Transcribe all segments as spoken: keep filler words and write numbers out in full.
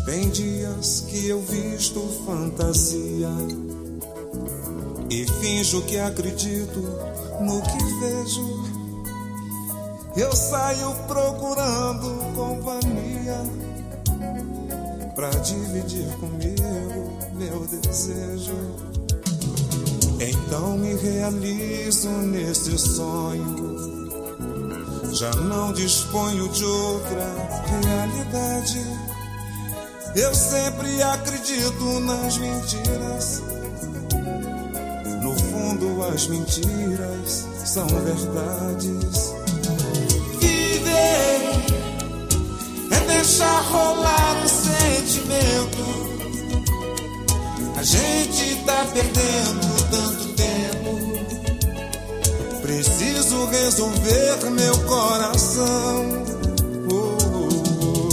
Tem dias que eu visto fantasia e finjo que acredito no que vejo. Eu saio procurando companhia pra dividir comigo meu desejo. Então me realizo nesse sonho. Já não disponho de outra realidade. Eu sempre acredito nas mentiras. No fundo as mentiras são verdades. Viver é deixar rolar o sentimento. A gente tá perdendo tanto tempo. Preciso resolver meu coração. Oh, oh, oh.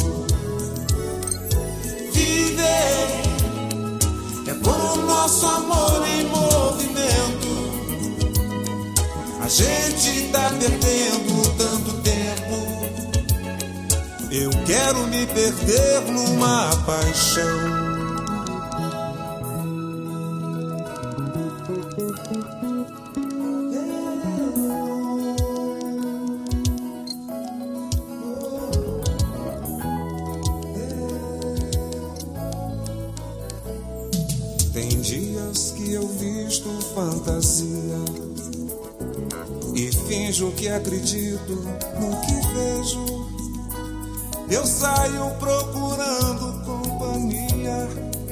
Viver é pôr o nosso amor em movimento. A gente tá perdendo tanto tempo. Eu quero me perder numa paixão. Tem dias que eu visto fantasia e finjo que acredito no que vejo. Eu saio procurando companhia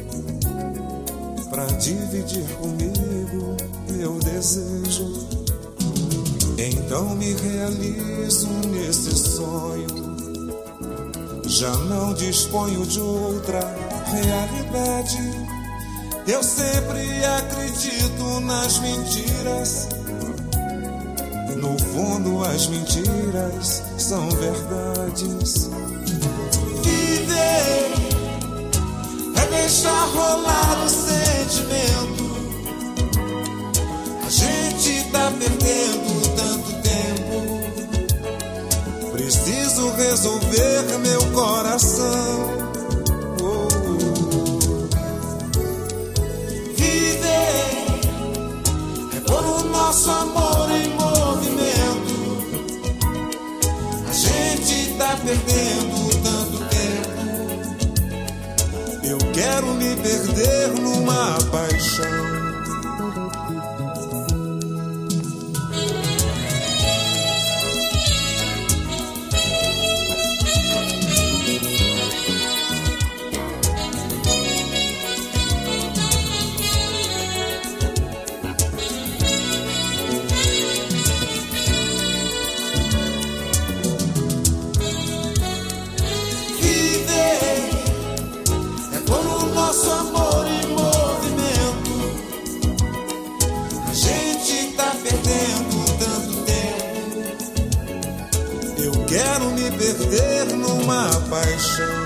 pra dividir comigo meu desejo. Então me realizo nesse sonho. Já não disponho de outra realidade. Eu sempre acredito nas mentiras. No fundo as mentiras são verdades. Viver é deixar rolar o sentimento. A gente tá perdendo tanto tempo. Preciso resolver meu coração. Nosso amor em movimento. A gente tá perdendo tanto tempo. Eu quero me perder numa paixão. Nosso amor em movimento. A gente tá perdendo tanto tempo. Eu quero me perder numa paixão.